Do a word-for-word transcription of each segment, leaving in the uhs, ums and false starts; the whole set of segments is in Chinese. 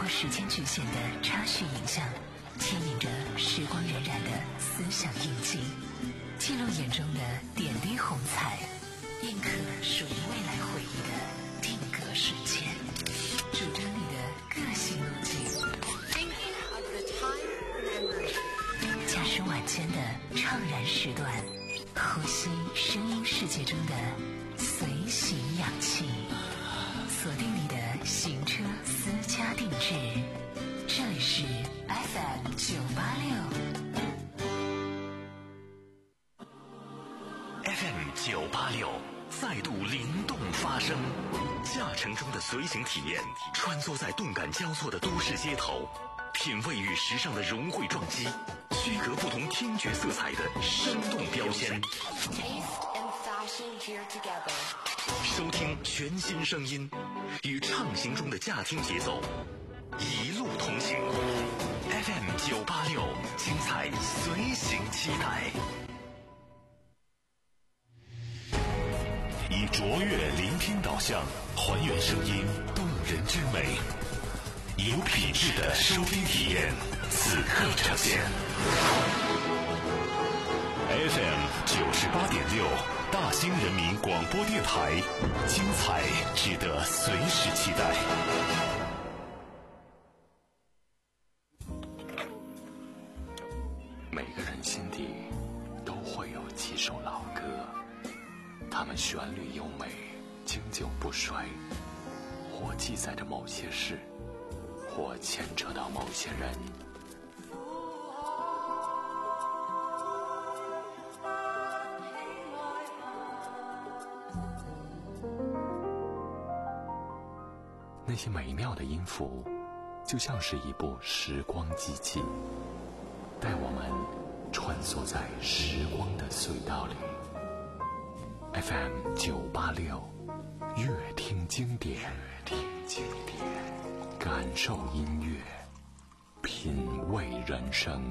时间局限的插叙影像，牵引着时光荏苒的思想印记，记录眼中的点滴红彩，印刻属于未来回忆的定格瞬间，主张你的个性路径。驾驶晚间的怅然时段，呼吸声音世界中的随行氧气，锁定你的行车私家定制，这里是 F M 九八六 F M 九八六再度灵动发声，驾乘中的随行体验，穿梭在动感交错的都市街头，品味与时尚的融汇撞击，区隔不同听觉色彩的生动标签，收听全新声音，与畅行中的驾听节奏一路同行。 F M 九八六，精彩随行期待。以卓越聆听导向，还原声音动人之美，有品质的收听体验此刻呈现。 F M 九十八点六，大兴人民广播电台，精彩值得随时期待。每个人心底都会有几首老歌，它们旋律优美，经久不衰，或记载着某些事，或牵扯到某些人。那些美妙的音符，就像是一部时光机器，带我们穿梭在时光的隧道里。F M 九八六，乐听经典，乐听经典，感受音乐，品味人生。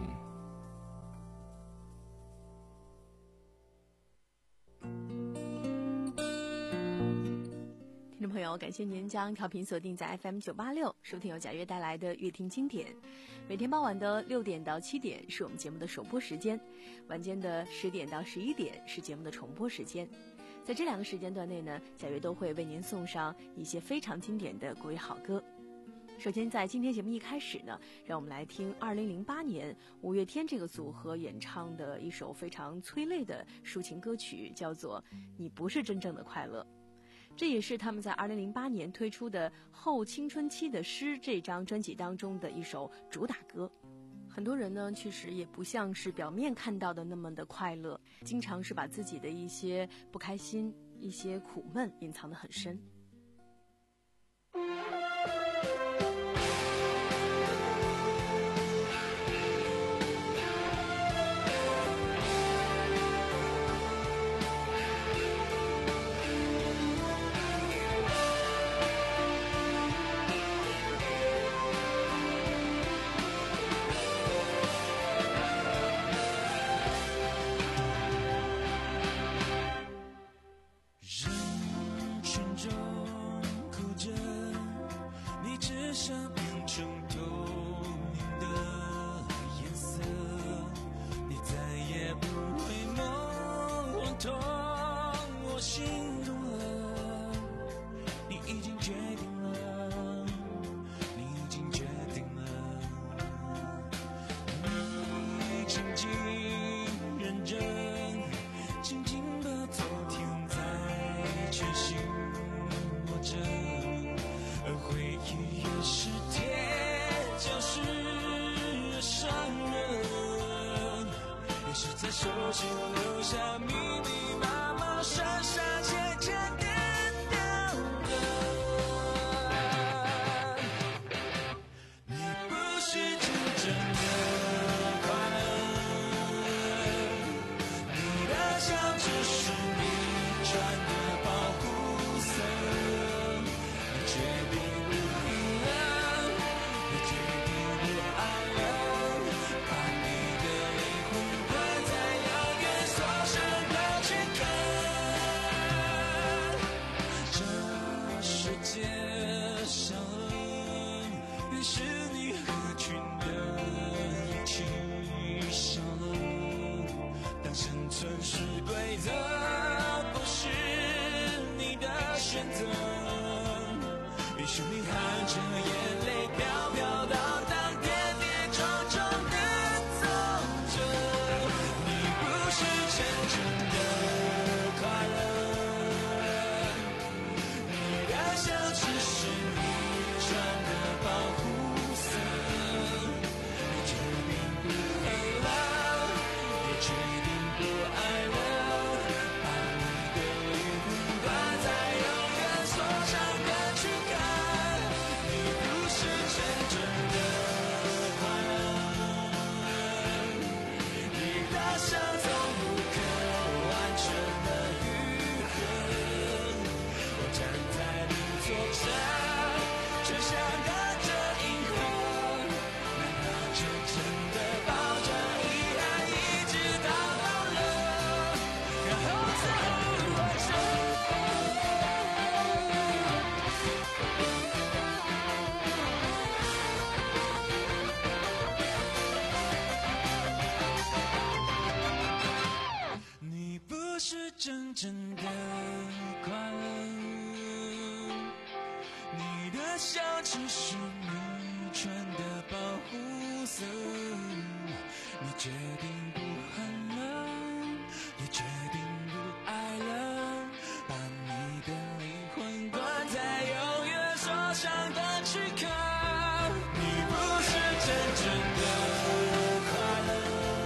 听众朋友，感谢您将调频锁定在 F M 九八六，收听由贾悦带来的乐听经典。每天傍晚的六点到七点是我们节目的首播时间，晚间的十点到十一点是节目的重播时间。在这两个时间段内呢，贾悦都会为您送上一些非常经典的国语好歌。首先在今天节目一开始呢，让我们来听二零零八年五月天这个组合演唱的一首非常催泪的抒情歌曲，叫做《你不是真正的快乐》。这也是他们在二零零八年推出的《后青春期的诗》这张专辑当中的一首主打歌。很多人呢，其实也不像是表面看到的那么的快乐，经常是把自己的一些不开心、一些苦闷隐藏得很深。 手心留下密密麻麻傻傻切切的雕刻，你不是真正的快乐，你的笑只是你穿的保护色，你决定不拼了，你决定不爱了，把你的灵魂关在遥远锁上是规则，不是你的选择。于是你含着眼泪飘飘荡荡，跌跌撞撞的走着。你不是真正的快乐，你的笑只是你穿的保护色。你决定不恨了，也决定不爱了，把你的灵魂挂在永远锁上的躯干。你不是真正的快乐，你的笑总不可完全的愈合。我站在你左侧，就像隔着银河，难道就真的抱着遗憾一直到老了，然后再活着？你不是真正的快乐，你的笑只是你穿的保护色。你决定不恨了，也决定不爱了，把你的灵魂关在永远锁上的躯壳。你不是真正的快乐，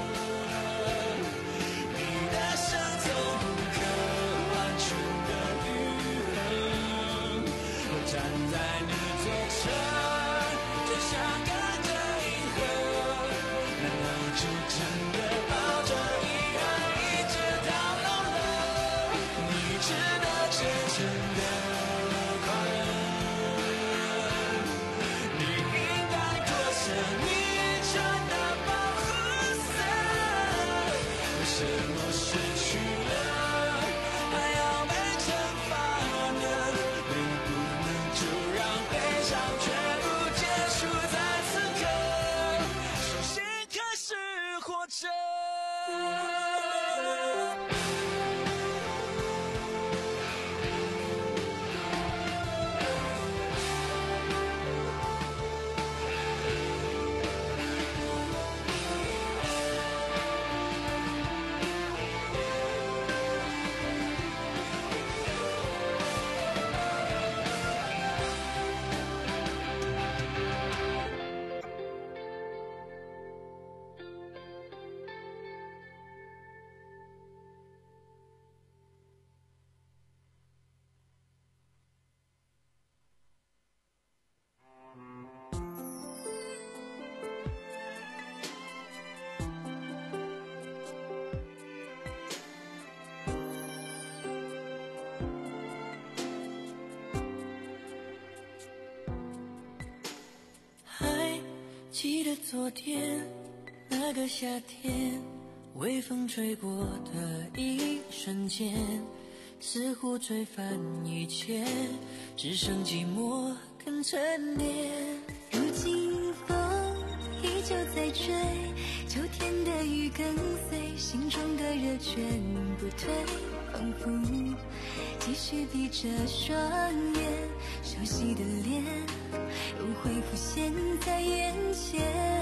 你的伤总不可完全的愈合。我站在你左侧，就像隔着银河，难道就真的抱着遗憾一直到老了？你值得真正的快乐，你应该脱下你穿的保护色。为什么失去了还要被惩罚呢？能不能就让悲伤全部结束在此刻，重新开始活着？ 还记得昨天那个夏天，微风吹过的一瞬间，似乎吹翻一切，只剩寂寞跟沉淀。 如今风依旧在追，秋天的雨跟随，心中的热全不退，仿佛继续闭着双眼，熟悉的脸又会浮现在眼前。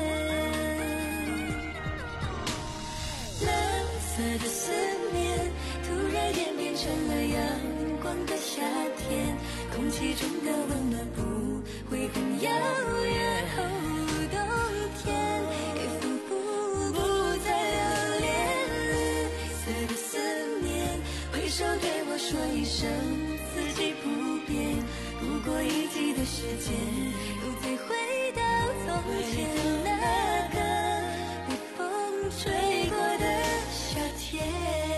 蓝色的思念突然间变成了阳光的夏天，空气中的温暖不会很遥远。哦，冬天也仿佛不再留恋，绿色的思念挥手对我说一声四季不变，如果一季的时间又再回到从前，那个被风吹过的夏天。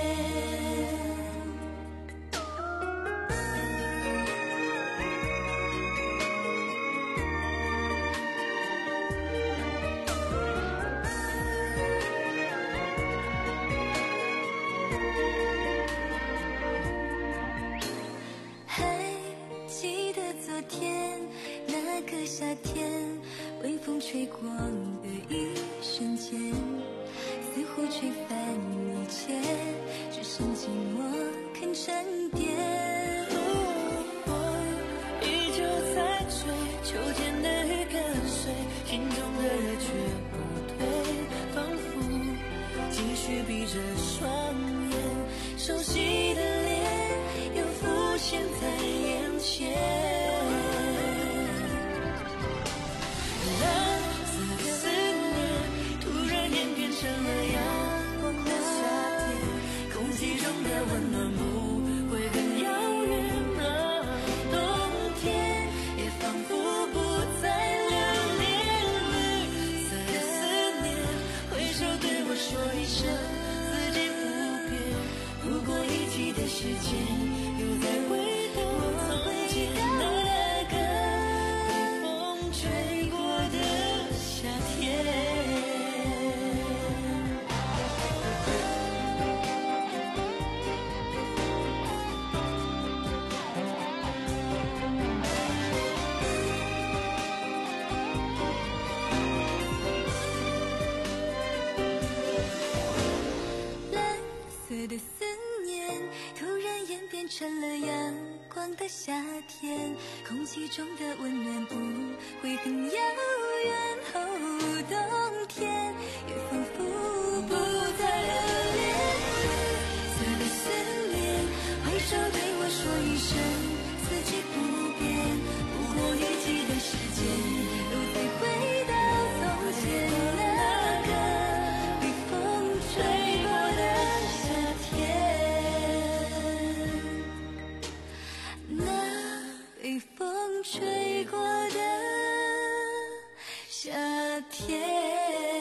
吹光的一瞬间，似乎吹翻一切， 着双眼，熟悉的脸又浮现在眼前。蓝色的思念突然间变成了阳光的夏天，空气中的温暖不会很遥远啊，冬天也仿佛不再留恋。绿色的思念挥手对我说一声四季不变，不过一起的时间又在回头从前那个被风吹过的夏天。 蓝色的思念突然演变成了阳光的夏天，空气中的温暖不会很遥远。哦，冬天也仿佛不再留恋。绿色的思念挥手对我说一声四季不变，不过一起的时间又再回到从前那个被风吹过的夏天，那被风吹过的夏天。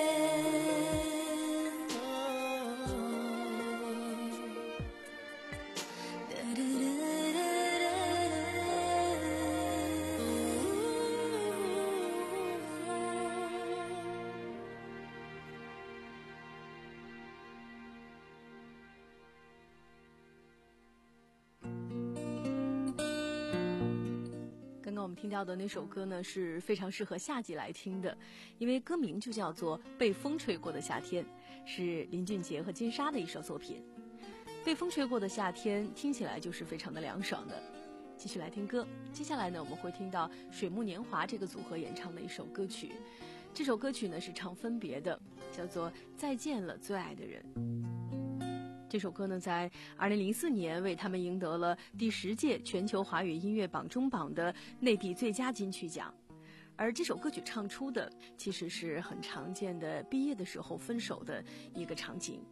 刚刚我们听到的那首歌呢，是非常适合夏季来听的，因为歌名就叫做《被风吹过的夏天》，是林俊杰和金莎的一首作品。被风吹过的夏天听起来就是非常的凉爽的。继续来听歌，接下来呢，我们会听到水木年华这个组合演唱的一首歌曲。这首歌曲呢是唱分别的，叫做《再见了最爱的人》。这首歌呢，在二零零四年为他们赢得了第十届全球华语音乐榜中榜的内地最佳金曲奖。而这首歌曲唱出的，其实是很常见的毕业的时候分手的一个场景。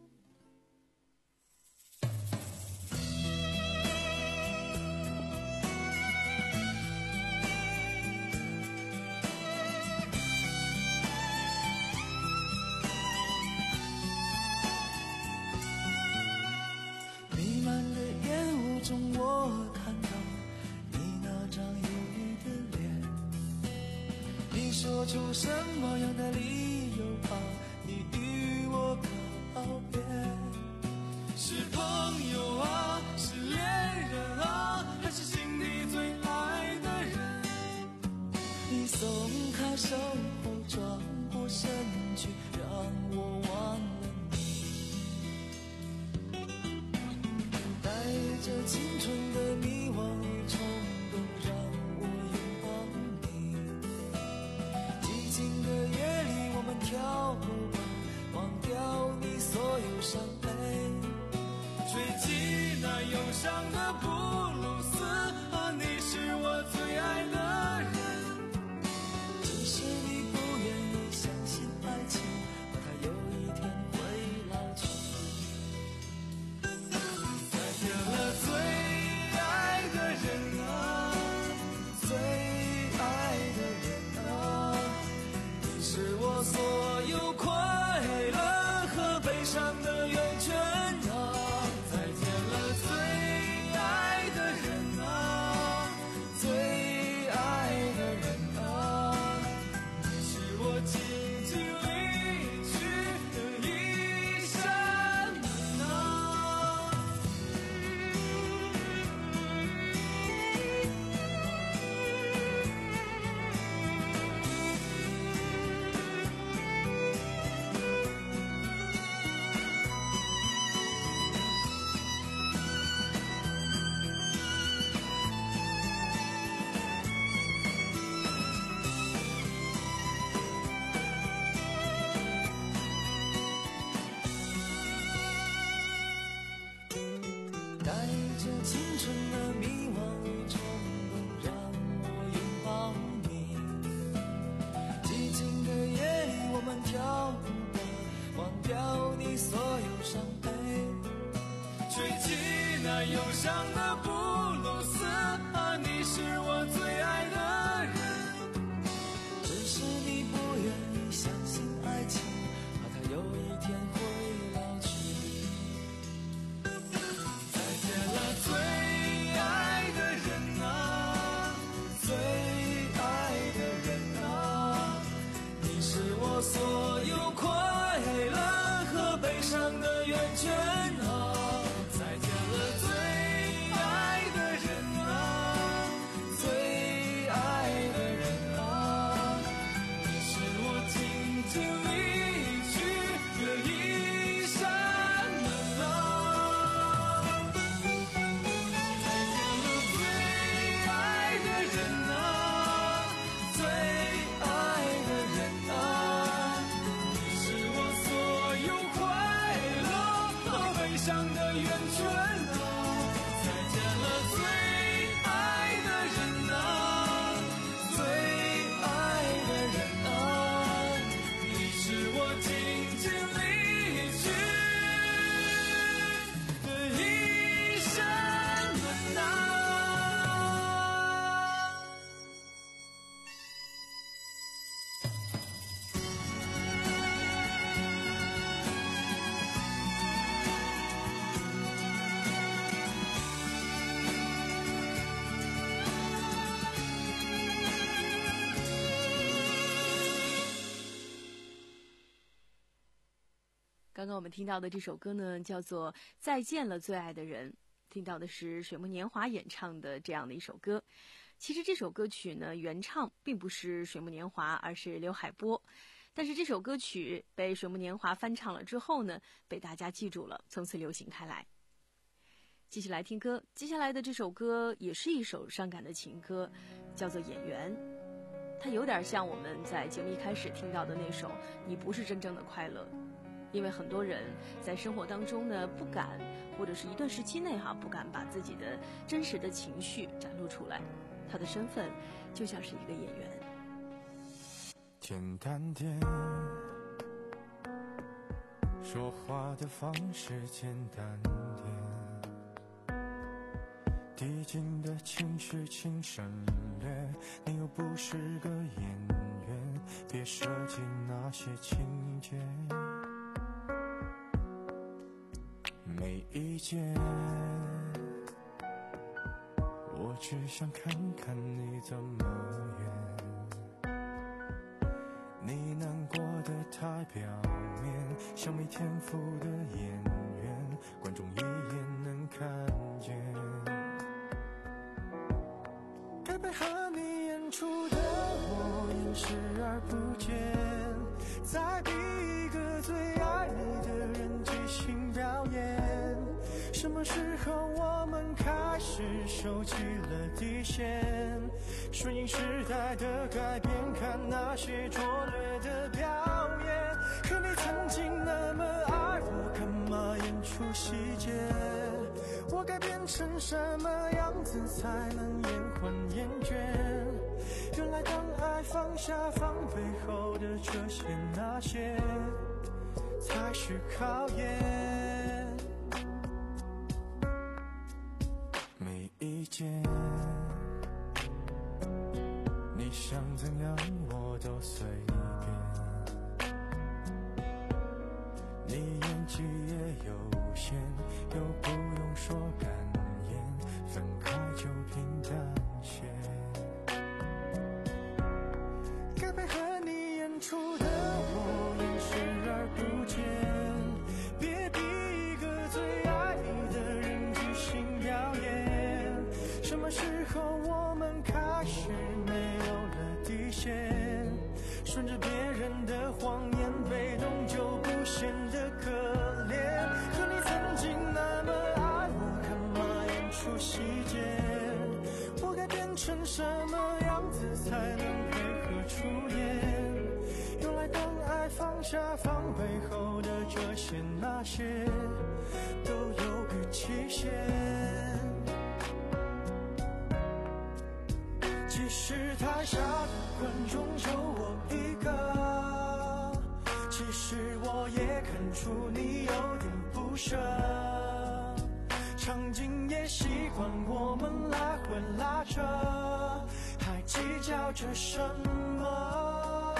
弥漫的烟雾中，我看到你那张忧郁的脸。你说出什么样的理由啊？你与我告别，是朋友啊，是恋人啊，还是心底最爱的人？你松开手后转过身去，让我忘了。这青春的迷惘与冲动，让我拥抱你。寂静的夜里，我们上的布鲁斯，啊，你是我最爱的人。 只是你不愿意相信爱情，怕它有一天会老去。 再见了，最爱的人啊，最爱的人啊，你是我所有快乐和悲伤的源泉啊。再见了，最爱的人啊，最爱的人啊，你是我紧紧离去的一扇门啊。再见了，最爱的人啊，最爱的人啊，你是我所有快乐和悲伤的源泉啊。再见了，最爱的人啊，最爱的人啊，你是我紧紧离去的一扇门啊。 刚刚我们听到的这首歌呢，叫做《再见了，最爱的人》，听到的是水木年华演唱的这样的一首歌。其实这首歌曲呢，原唱并不是水木年华，而是刘海波。但是这首歌曲被水木年华翻唱了之后呢，被大家记住了，从此流行开来。继续来听歌，接下来的这首歌也是一首伤感的情歌，叫做《演员》。它有点像我们在节目一开始听到的那首《你不是真正的快乐》。因为很多人在生活当中呢，不敢，或者是一段时期内哈，不敢把自己的真实的情绪展露出来。他的身份就像是一个演员。 简单点，说话的方式简单点，递进的情绪请省略。你又不是个演员，别设计那些情节。没意见，我只想看看你怎么演。你难过的太表面，像没天赋的演员，观众一眼能看见。该配合你演出的我演视而不见，再逼一个最爱你的人即兴表演。什么时候我们开始收起了底线，顺应时代的改变，看那些拙劣的表演。可你曾经那么爱我，干嘛演出细节？我该变成什么样子才能延缓厌倦？原来当爱放下防备后的这些那些才是考验。没意见，你想怎样我都随便。你演技也有限，又不用说感言，分开就平淡些。该配合你演出的我演视而不见，别逼一个最爱你的人即兴表演。什么时候我们开始没有了底线，顺着别人的谎言，被动就不显得可怜。可你曾经那么爱我，干嘛演出细节？我该变成什么样子才能配合出演？原来当爱放下防备后的这些那些都有个期限。即使台下的观众就我一个，其实我也看出你有点不舍。 场景也习惯我们来回拉扯，还计较着什么？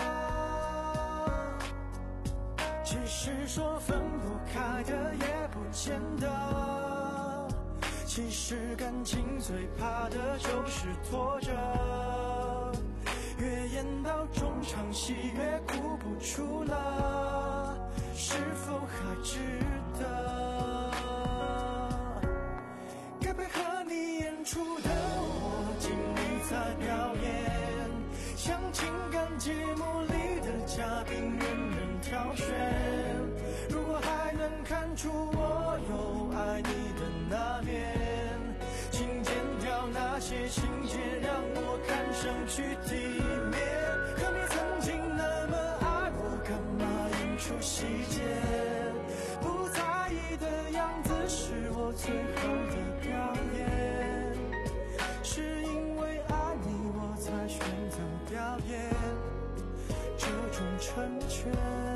其实说分不开的也不见得，其实感情最怕的就是拖着，越演到中场戏越哭不出了，是否还值得？该配合你演出的我尽力在表演，像情感节目里的嘉宾任人挑选，如果还能看出我有爱你的那面，请剪掉那些情节让我看上去体面，可你曾经那么爱我，干嘛演出细节？不在意的样子是我最好的表演，是因为爱你我才选择表演这种成全。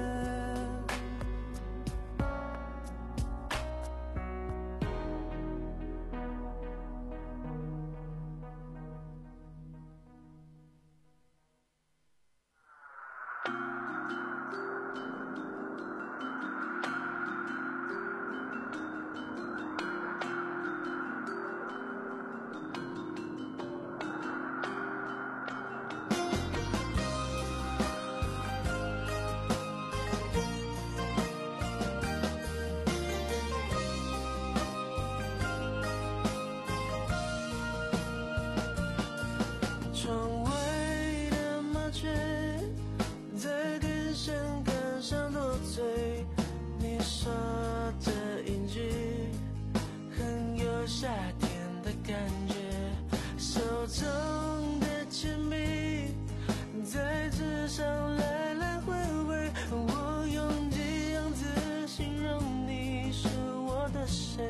窗外的麻雀在根上杆上多嘴，你说的一句很有夏天的感觉，手中的铅笔在纸上来来回回，我用几样字形容你是我的谁，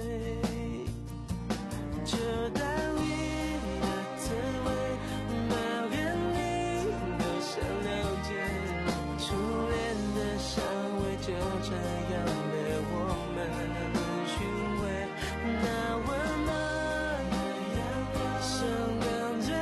就当你的滋味每个你都想了解，初恋的香味就这样被我们寻味，那温暖的阳光像刚醉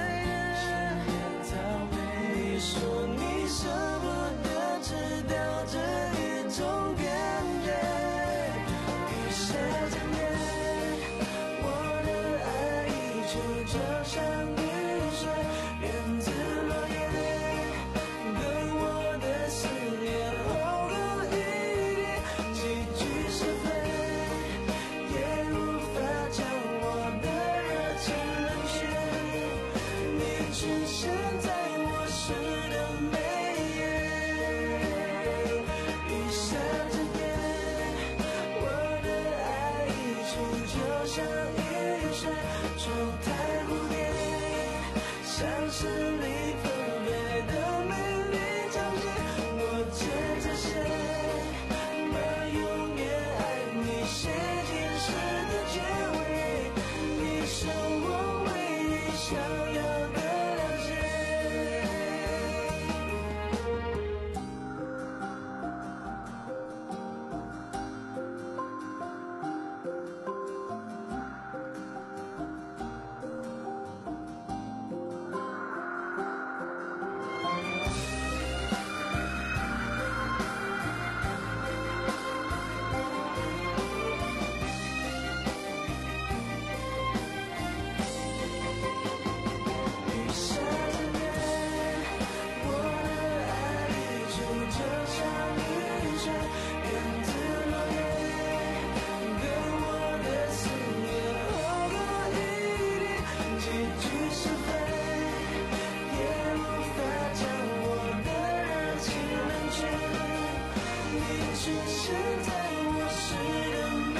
人，你说你舍不得知道这一种感觉，雨下渐远，我的爱依旧就像雨水，源自落叶，跟我的思念厚如一叠，几句是非也无法将我的热情冷却，你出现在我诗的每页，雨下这边，我的爱依旧就像雨水，窗台蝴蝶，像是你分别的美丽场景，我借这些把永远爱你写进诗的结尾，你是我唯一想要的了解。雨下这边，我的爱依旧就像雨水，源自落叶，跟我的思念厚如一叠，几句是非也无法将我的热情冷却，你出现在我诗的每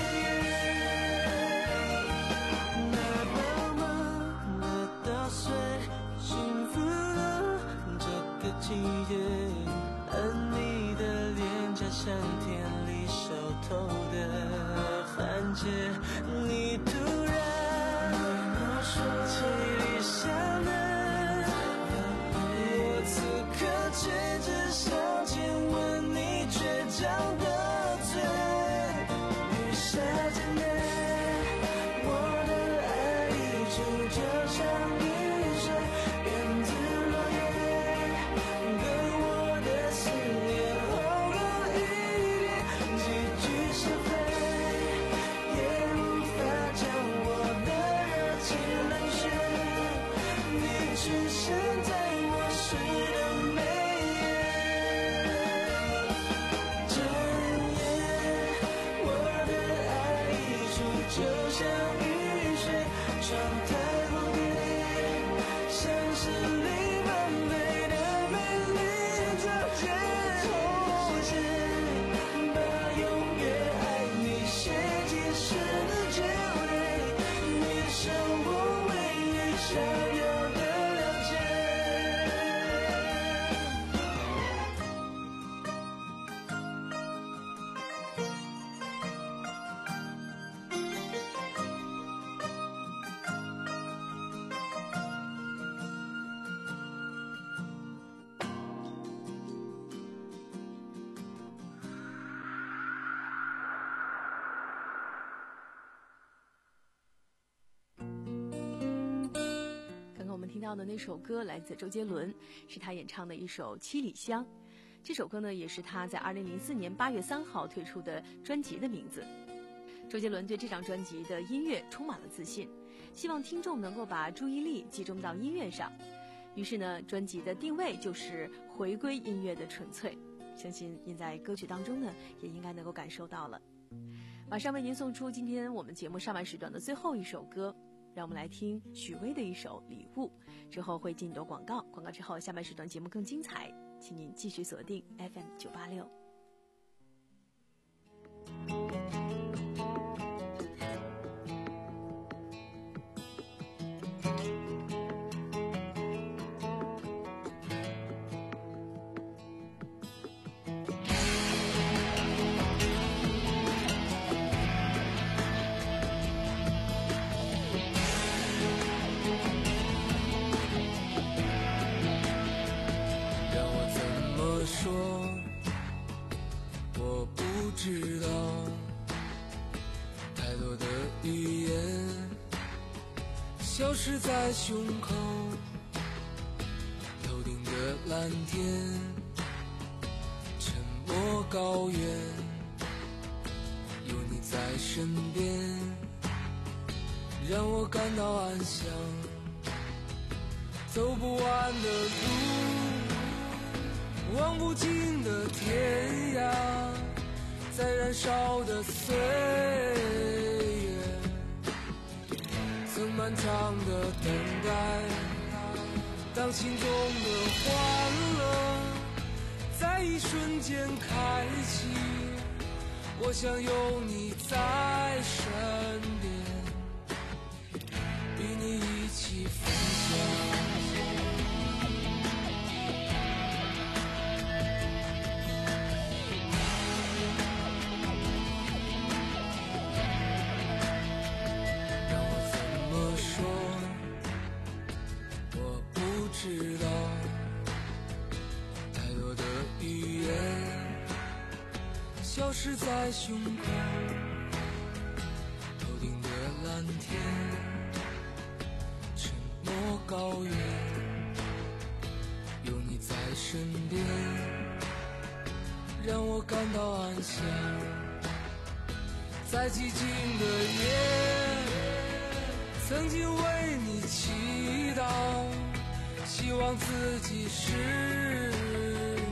页，那茫茫的稻穗，幸福了这个季节，而你的脸颊像田里熟透的番茄，你突然气里香的，我此刻却只想亲吻你倔强的嘴，雨下渐远， 像雨水，源自落叶，跟我的思念厚了一点，几句是非，也无法将我的热情冷却。你出现在我诗的眉眼，转眼我的爱溢出，就像雨水穿太蝴蝶，像是你般美的美丽条件，红线把永远爱你写进诗的结尾，你是我唯一想要的了解。 刚刚我们听到的那首歌来自周杰伦，是他演唱的一首《七里香》。这首歌呢，也是他在二零零四年八月三号推出的专辑的名字。周杰伦对这张专辑的音乐充满了自信，希望听众能够把注意力集中到音乐上。于是呢，专辑的定位就是回归音乐的纯粹。相信您在歌曲当中呢，也应该能够感受到了。马上为您送出今天我们节目上半时段的最后一首歌，让我们来听许巍的一首《礼物》，之后会进入广告，广告之后下半时段节目更精彩，请您继续锁定 F M 九八六。 让我怎么说？我不知道，太多的语言消失在胸口，头顶的蓝天，沉默高原，有你在身边，让我感到安详。走不完的路，望不尽的天涯，在燃烧的岁月，曾漫长的等待，当心中的欢乐在一瞬间开启，我想有你在身边，与你一起分享。知道太多的语言消失在胸口，头顶的蓝天，沉默高原，有你在身边，让我感到安详。在寂静的夜，曾经为你祈祷，希望自己是你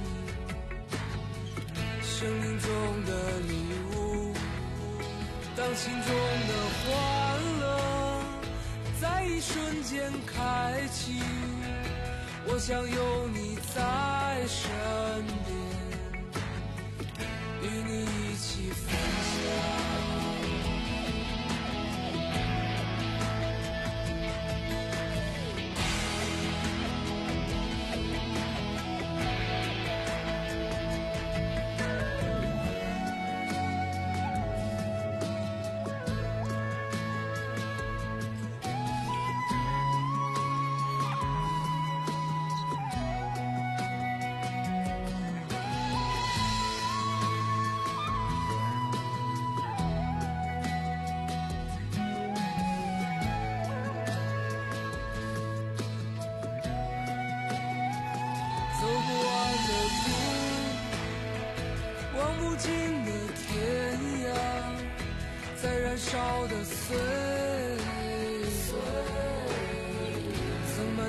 生命中的礼物，当心中的欢乐在一瞬间开启，我想有你在身边，与你一起分享。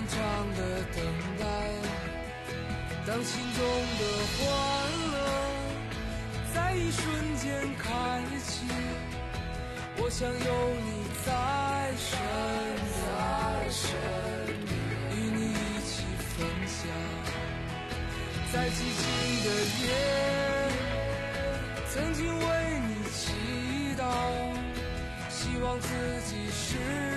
漫长的等待，当心中的欢乐在一瞬间开启，我想有你在身边，与你一起分享，在寂静的夜，曾经为你祈祷，希望自己是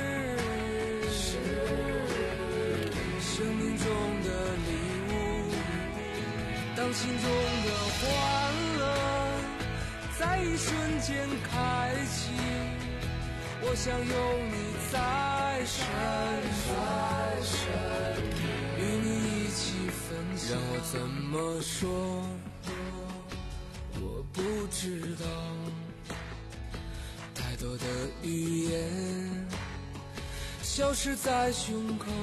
生命中的礼物，当心中的欢乐在一瞬间开启，我想有你在身边，与你一起分享。让我怎么说，我不知道，太多的语言消失在胸口，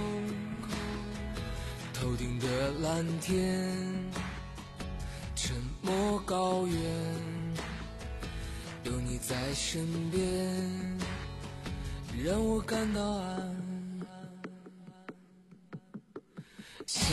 头顶的蓝天，沉默高原，有你在身边，让我感到安详。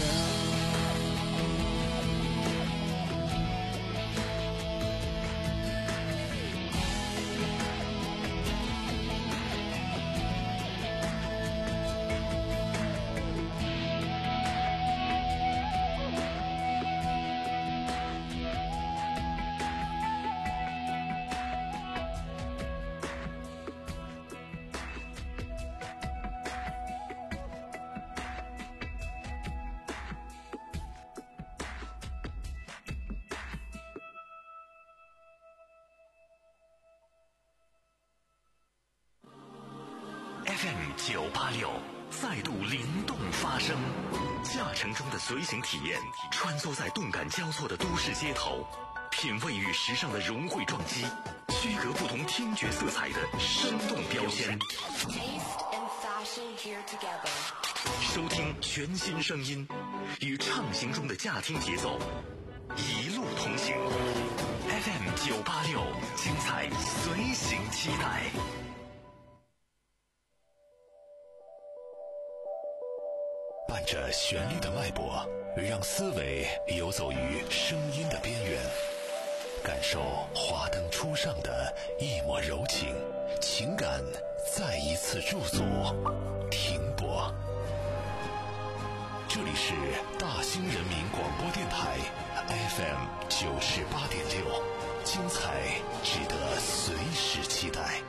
F M 九八六再度灵动发声，驾乘中的随行体验，穿梭在动感交错的都市街头，品味与时尚的融汇撞击，区隔不同听觉色彩的生动标签。收听全新声音，与畅行中的驾听节奏，一路同行。F M 九八六，精彩随行期待。伴着旋律的脉搏，让思维游走于声音的边缘，感受华灯初上的一抹柔情，情感再一次驻足停泊。这里是大兴人民广播电台 F M 九十八点六，精彩值得随时期待。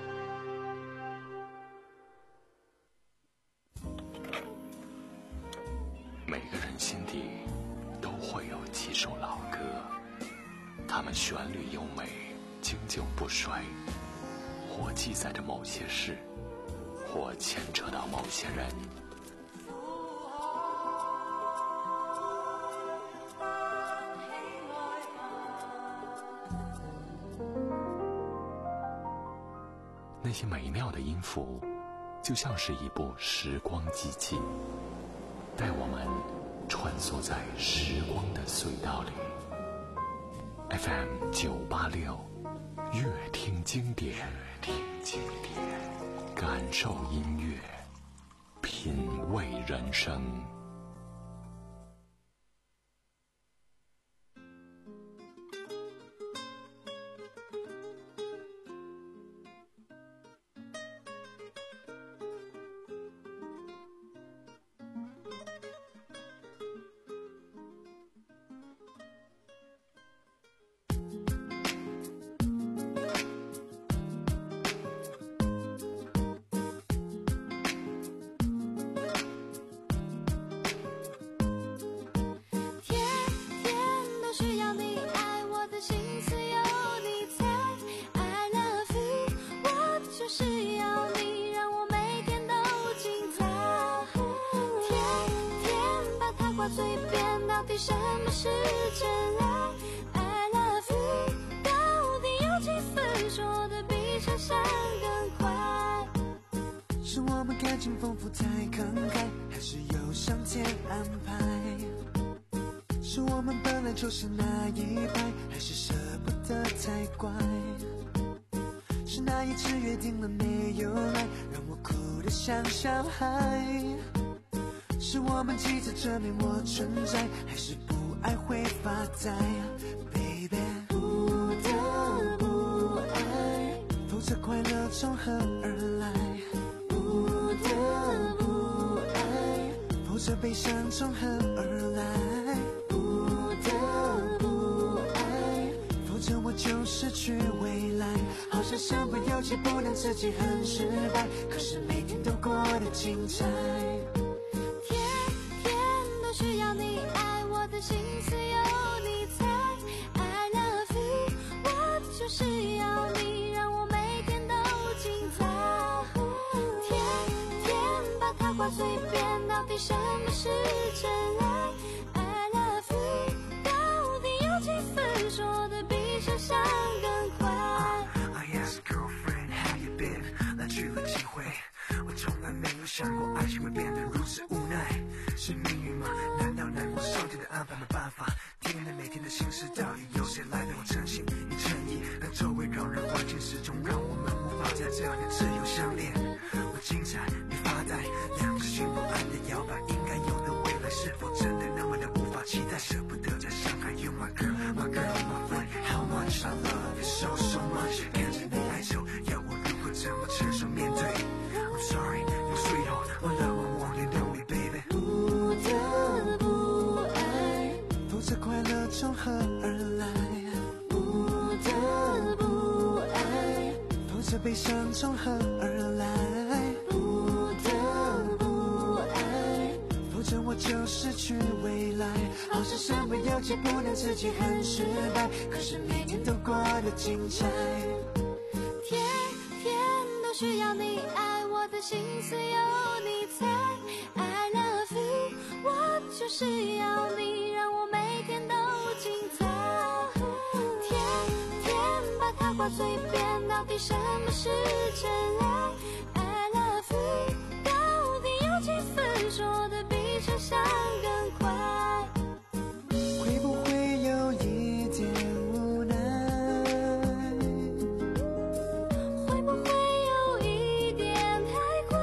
每个人心底都会有几首老歌，它们旋律优美，经久不衰，或记载着某些事，或牵扯到某些人。那些美妙的音符，就像是一部时光机器，带我们穿梭在时光的隧道里。 F M 九八六，乐听经典，听经典，感受音乐，品味人生。 什么是真爱 I love you 到底有几分说的比想象更快？ 是我们感情丰富太慷慨，还是有上天安排？是我们本来就是那一派，还是舍不得太乖？是那一次约定了没有来，让我哭得像小孩？ 是我们急着证明我存在，还是不爱会发呆 Baby 不得不爱，否则快乐从何而来，不得不爱，否则悲伤从何而来，不得不爱，否则我就失去未来，好像身不由己不能自己很失败，可是每天都过得精彩， 天天都需要你爱，我的心思有你猜 I love you， 我就是要你让我每天都精彩，天天把它挂嘴边，到底什么是真爱 I love you， 到底有几分说的比想象更快。 I asked girlfriend how you been， 来去了几回，我从来没有想过爱情会变得如此无奈，是命运吗？难道难过上天的安排没办法？天天每天的心事到底由谁来陪我诚心与诚意？让周围让人环境始终让我们无法在这样的自由相恋。我精彩，你发呆，两只心不安的摇摆，应该有的未来是否真的那么的无法期待？舍不得再伤害 You my girl my girl my friend How much I love you so so much， 看着你哀愁，要我如何怎么承受面对 I'm sorry you sweetheart my love I want you know me baby， 不得不爱，否则快乐从何而来，不得不爱，否则悲伤从何而来，不得不爱，否则我就失去未来，好像身不由己不能自己很失败，可是每天都过得精彩， 天天都需要你爱，我的心思有你猜 I love you， 我就是要你让我每天都精彩，天天把它挂嘴边，到底什么是真爱 I love you， 到底有几分说的比想象更快， 会不会有一点无奈， 会不会有一点太快，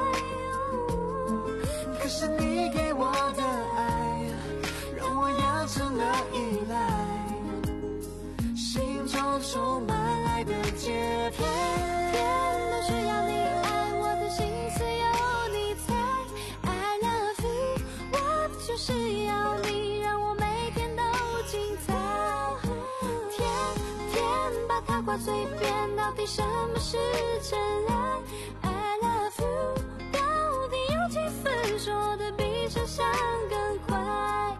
可是你给我的爱让我养成了依赖，心中充满爱的节拍， 天天都需要你爱，我的心思有你猜 I love you， 我就是要你让我每天都精彩，天天把它挂嘴边，到底什么是真爱 I love you， 到底有几分说的比想象更快。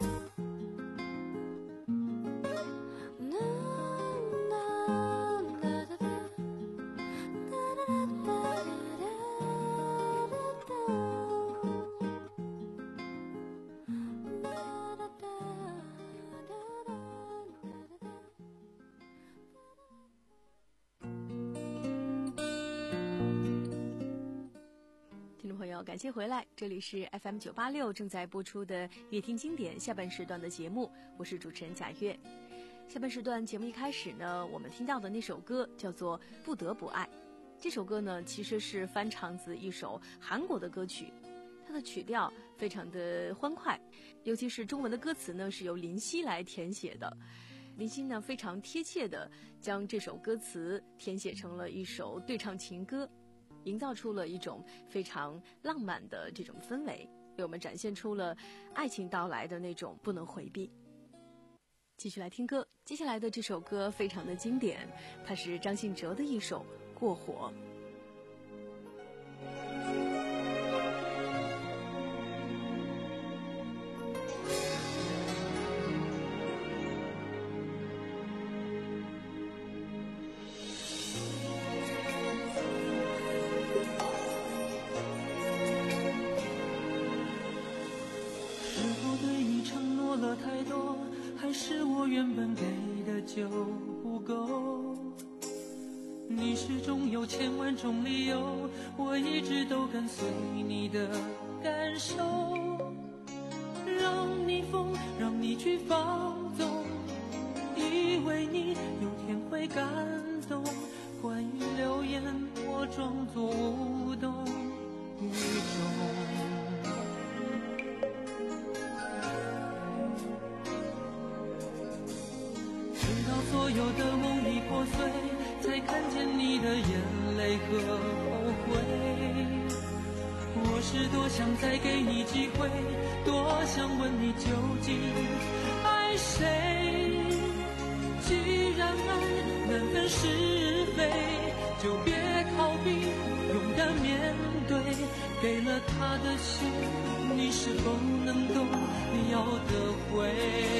听众朋友，感谢回来，这里是 F M 九八六正在播出的乐听经典下半时段的节目，我是主持人贾月。下半时段节目一开始呢，我们听到的那首歌叫做《不得不爱》。这首歌呢，其实是翻唱自一首韩国的歌曲，它的曲调非常的欢快，尤其是中文的歌词呢是由林夕来填写的。林夕呢非常贴切的将这首歌词填写成了一首对唱情歌，营造出了一种非常浪漫的这种氛围，为我们展现出了爱情到来的那种不能回避。继续来听歌，接下来的这首歌非常的经典，它是张信哲的一首《过火》。 了太多，还是我原本给的就不够？你始终有千万种理由，我一直都跟随你的感受，让你疯，让你去放纵，以为你有天会感动。关于流言，我装作无动于衷。 所有的梦已破碎，才看见你的眼泪和后悔。我是多想再给你机会，多想问你究竟爱谁。既然爱难分是非，就别逃避，勇敢面对。给了他的心，你是否能够要得回？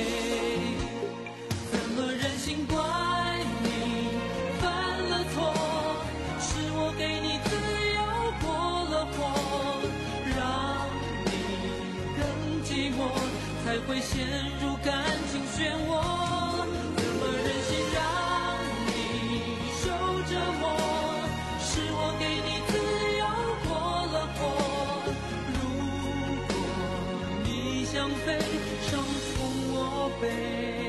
怎么忍心怪你犯了错？是我给你自由过了火，让你更寂寞，才会陷入感情漩涡。怎么忍心让你受折磨？是我给你自由过了火。如果你想飞，伤痛我背。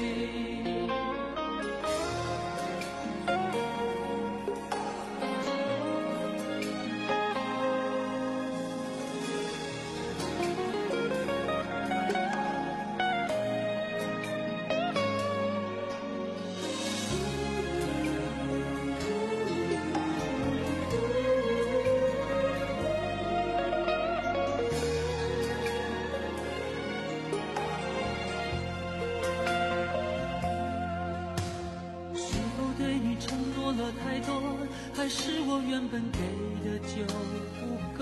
太多，还是我原本给的就不够？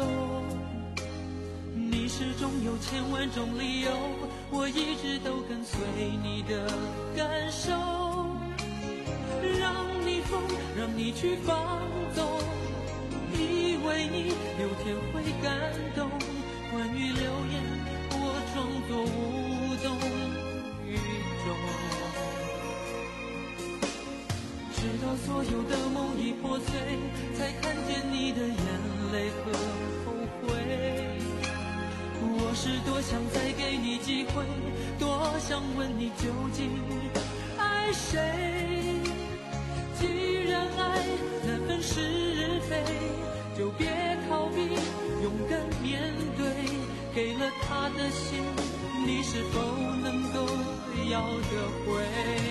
你始终有千万种理由，我一直都跟随你的感受，让你疯，让你去放纵，以为你有天会感动。关于流言，我装作无动于衷。直到所有的梦已破碎，才看见你的眼泪和后悔。我是多想再给你机会，多想问你究竟爱谁。既然爱难分是非，就别逃避，勇敢面对。给了他的心，你是否能够要得回？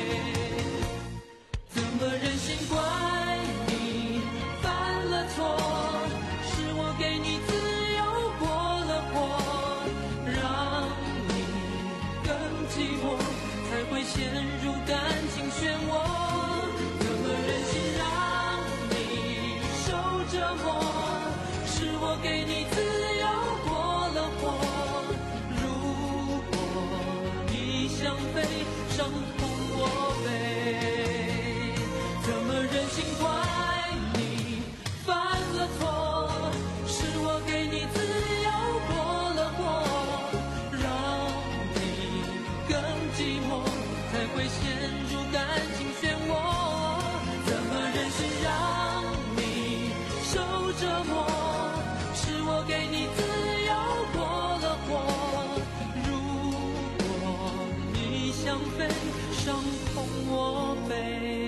怎么忍心怪你犯了错？是我给你自由过了火，让你更寂寞，才会陷入感情漩涡。怎么忍心让你受折磨？是我给你自由过了火。如果你想飞，伤痛我背。怎么忍心怪你犯了错？是我给你自由过了火，让你更寂寞，才会陷入感情漩涡。怎么忍心让你受折磨？是我给你自由过了火。如果你想飞，伤痛我背。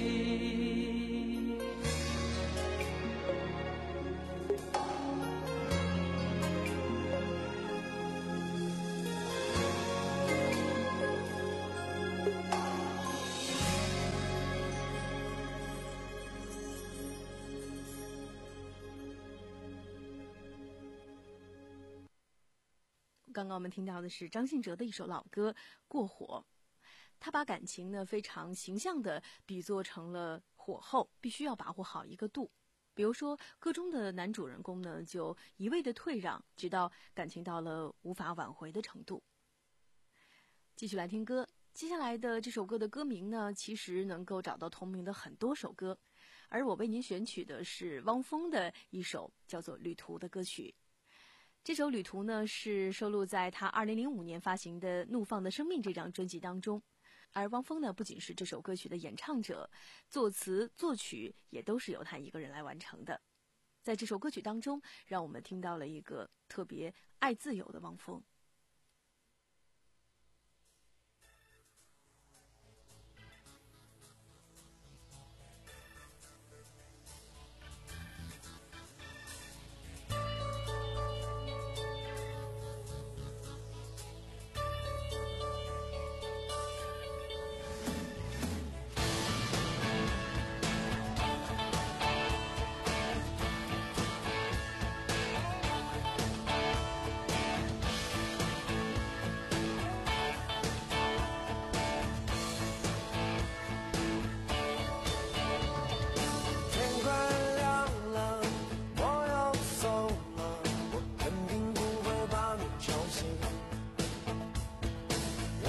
刚刚我们听到的是张信哲的一首老歌《过火》，他把感情呢非常形象地比作成了火候，必须要把握好一个度。比如说歌中的男主人公呢就一味的退让，直到感情到了无法挽回的程度。继续来听歌，接下来的这首歌的歌名呢其实能够找到同名的很多首歌，而我为您选取的是汪峰的一首叫做《旅途》的歌曲。这首《旅途》呢是收录在他二零零五年发行的《怒放的生命》这张专辑当中，而汪峰呢不仅是这首歌曲的演唱者，作词作曲也都是由他一个人来完成的。在这首歌曲当中，让我们听到了一个特别爱自由的汪峰。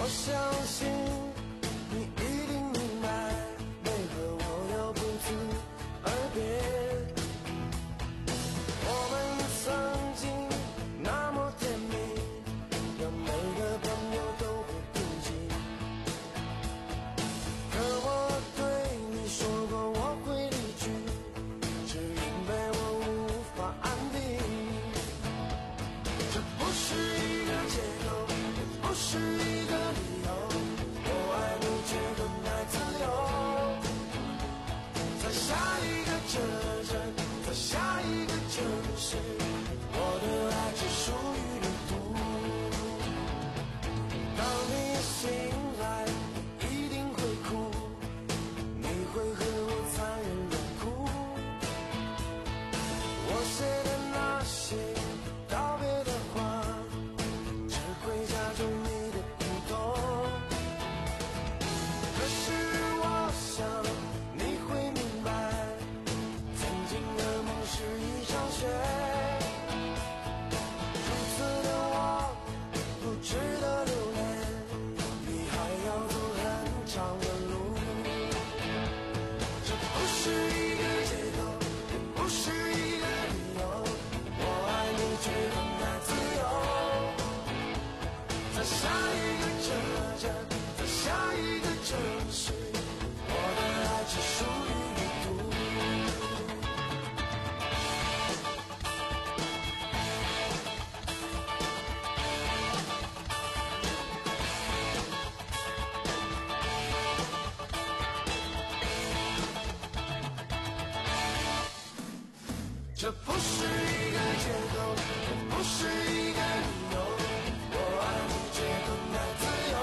我相信你一定明白，为何我要不辞而别。我们曾经那么甜蜜，让每个朋友都会妒忌。可我对你说过我会离去，只因为我无法安定。这不是一个借口，也不是一个理由，我爱你却更爱自由。在下一个车站，在下一个城市，我的爱只属于旅途。当你醒来，你一定会哭，你会和我残忍冷酷。我写的那些道别的话，只会加重你的苦痛。可是我想你会明白，曾经的梦是一场雪，如此的我不值得留恋，你还要走很长的路。这不是一个借口，也不是一个理由，我爱你却更爱自由。在下一个车站，在下一个城市，我的爱只属于旅途。这不是一个借口，也不是一个理由，我爱你却更爱自由。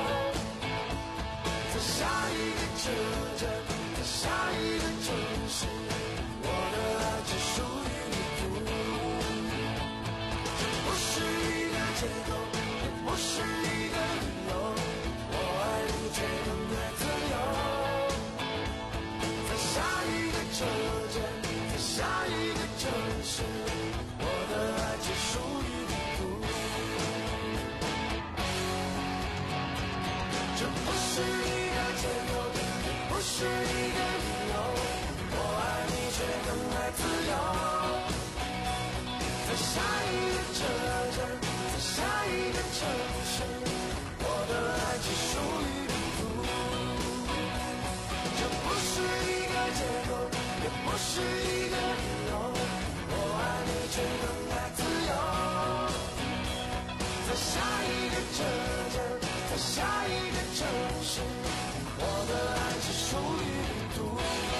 在下一个车站，在下一个城市，我的爱只属于旅途。这不是一个借口，也不是一个理由，我爱你却更爱自由。在下一个车站，在下一个城市，我的爱只属于旅途。这不是一个借口，也不是一个理由，我爱你却更爱自由。在下一个车站，在下一个城市，我的爱只属于旅途。这不是一个借口，也不是一个理由，我爱你却更爱自由。在下一个车站，在下一个城市，我的爱只属于旅途。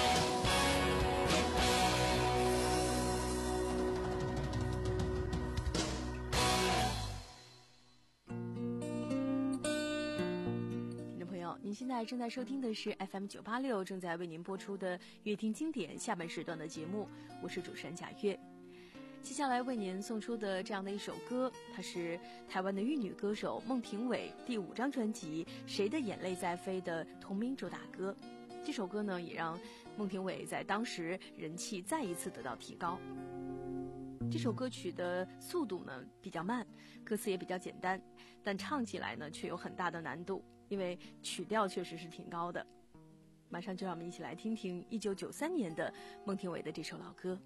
听众朋友，您现在正在收听的是 F M 九八六，正在为您播出的乐听经典下半时段的节目，我是主持人贾月。接下来为您送出的这样的一首歌，它是台湾的玉女歌手孟庭苇第五张专辑《谁的眼泪在飞》的同名主打歌。这首歌呢，也让孟庭苇在当时人气再一次得到提高。这首歌曲的速度呢比较慢，歌词也比较简单，但唱起来呢却有很大的难度，因为曲调确实是挺高的。马上就让我们一起来听听一九九三年的孟庭苇的这首老歌。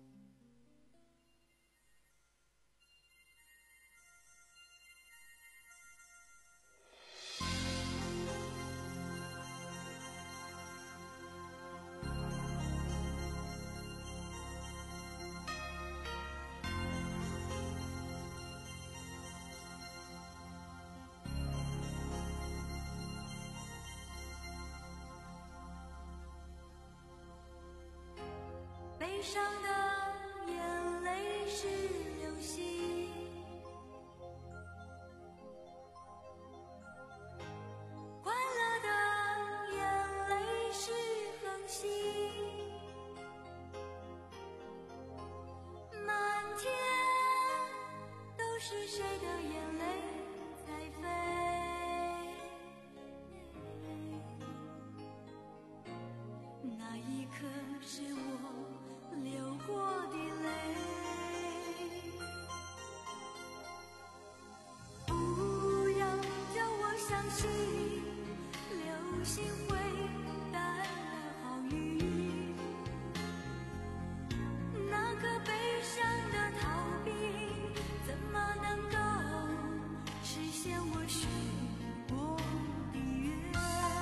悲伤的眼泪是流星，快乐的眼泪是恒星，满天都是谁的眼泪在飞，那一刻是我流过的泪，不要叫我想信流星会带来好运，那颗悲伤的逃避怎么能够实现我许过的愿？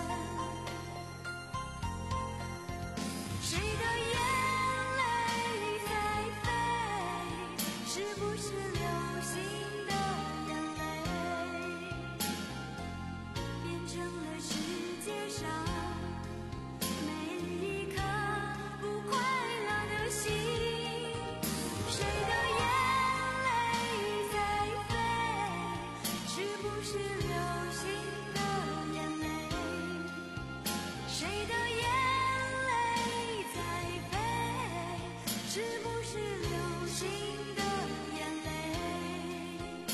谁的眼泪在飞？是不是流星的眼泪变成了世界上每一颗不快乐的心？谁的眼泪在飞？是不是流星的眼泪？谁的眼泪在飞？是不是流星的眼泪？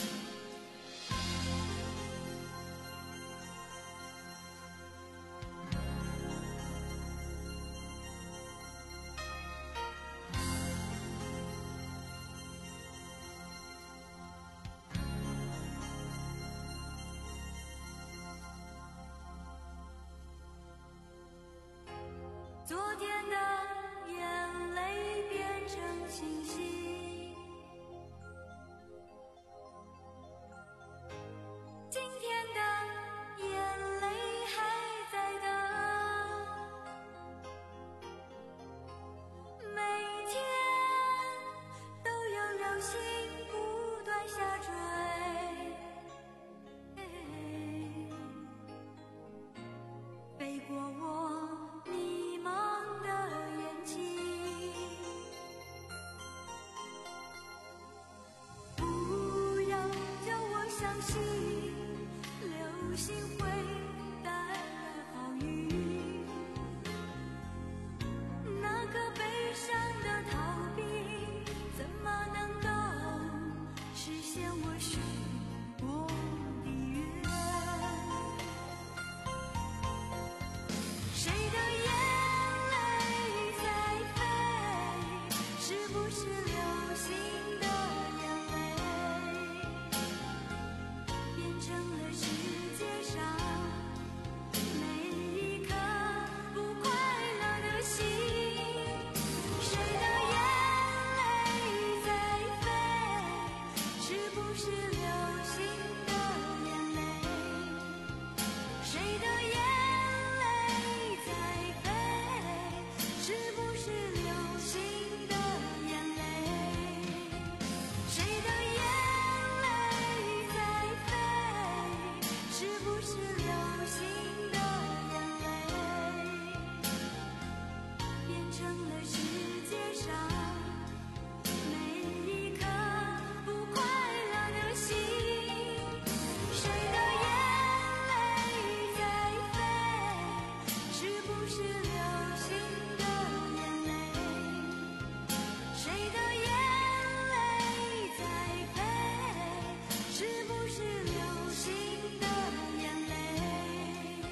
昨天的眼泪变成星星，今天的眼泪还在等，每天都有流星不断下坠，飞过我迷茫的眼睛，不要叫我相信流星会带来好运，那颗悲伤的逃避怎么能够实现我许过的愿？谁的眼泪在飞？是不是流星的眼泪变成了世界上每一颗不快乐的心？谁的眼泪在飞？是不是流星的眼泪？谁的眼泪在飞？是不是流星的眼泪？谁的眼泪在飞？是不是流星的眼泪变成了世界上每一颗不快乐的心？谁的眼泪在飞？是不是流星的眼泪？谁的眼泪在飞？是不是流星的眼泪？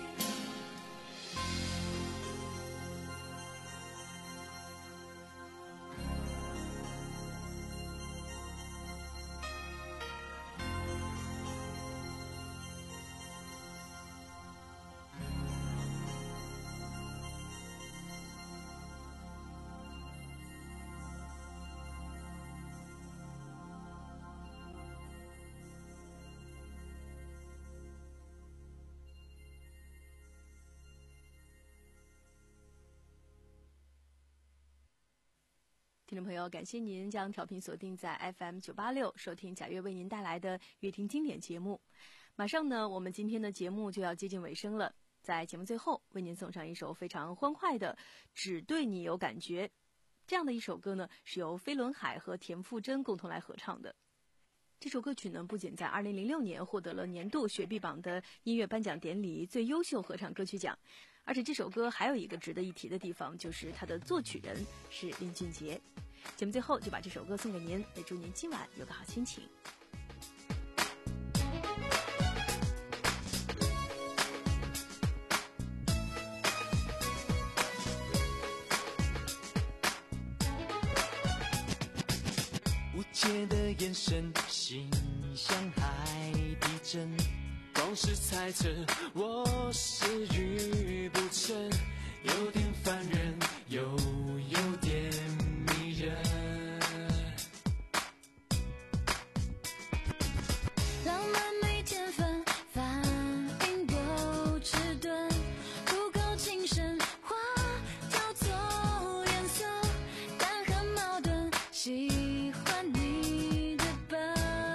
听众朋友，感谢您将调频锁定在 F M 九八六，收听贾月为您带来的乐听经典节目。马上呢，我们今天的节目就要接近尾声了，在节目最后为您送上一首非常欢快的《只对你有感觉》。这样的一首歌呢，是由飞轮海和田馥甄共同来合唱的。这首歌曲呢，不仅在二零零六年获得了年度雪碧榜的音乐颁奖典礼最优秀合唱歌曲奖，而且这首歌还有一个值得一提的地方，就是它的作曲人是林俊杰。节目最后就把这首歌送给您，也祝您今晚有个好心情。 无解的眼神，心像海底针，勾总是猜测我是愚不成，有点烦人，又有点迷人。 浪漫没天分，反应都迟钝，不够精神，话挑错颜色，但很矛盾，喜欢你的笨。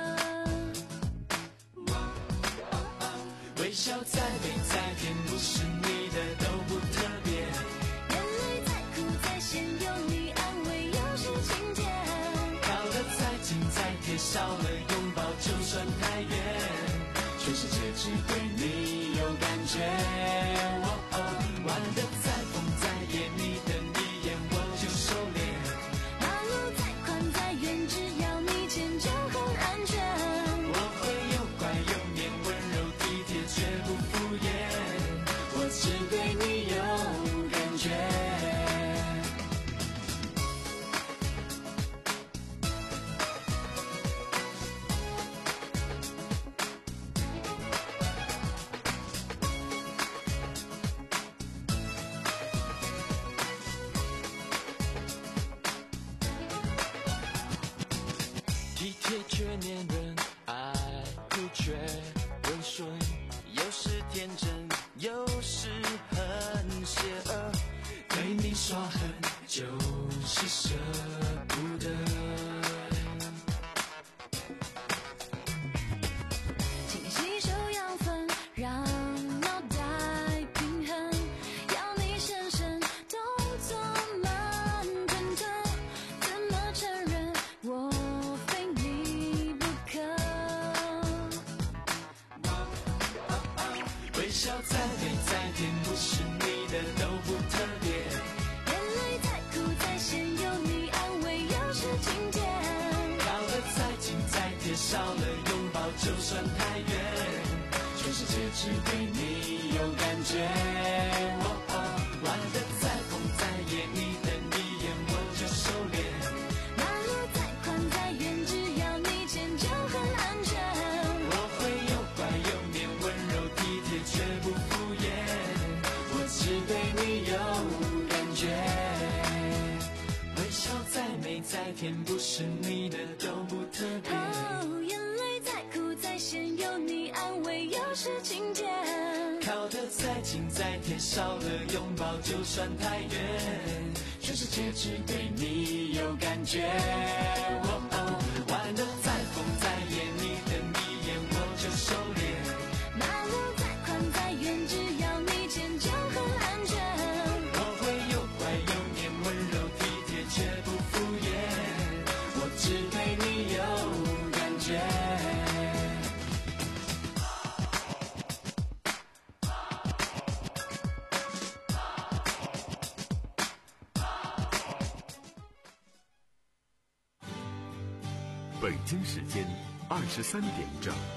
微笑再美再甜，不是你的都不特别。 眼泪再苦再咸，有你安慰又是晴天。 靠得再近再贴，少了拥抱就算太远。全世界只对你有感觉。哦哦，玩得再疯再野，你的一眼我就收敛。 马路再宽再远，只要你牵就很安全。 我会又乖又黏，温柔体贴却不敷衍。我只对你有感觉。体贴却黏人，爱哭却温顺，有时天真，有时很邪恶。对你耍狠，就是舍不得。 请吸收养分，让脑袋平衡，要你深深动作慢吞吞，怎么承认我非你不可？ 微笑再美再甜，不是你的都不特别。 眼泪再苦再咸，有你安慰又是晴天。 靠得再近再贴，少了拥抱就算太远。全世界只对你有感觉。哦哦，玩得再疯再野，你的一眼我就收敛。 马路再宽再远，只要你牵就很安全。 我会又乖又黏，温柔体贴却不敷衍。我只对你有感觉。微笑再美再甜，不是你的都不特别。 哦，眼泪再苦再咸，有你安慰又是晴天。 靠得再近再贴，少了拥抱就算太远。全世界只对你有感觉。哦哦，玩得再疯再野，你的一眼我就收敛。 马路再宽再远，只要你牵就很安全。 我会又乖又黏，温柔体贴却不敷衍。我只对你有感觉。 北京时间二十三点整。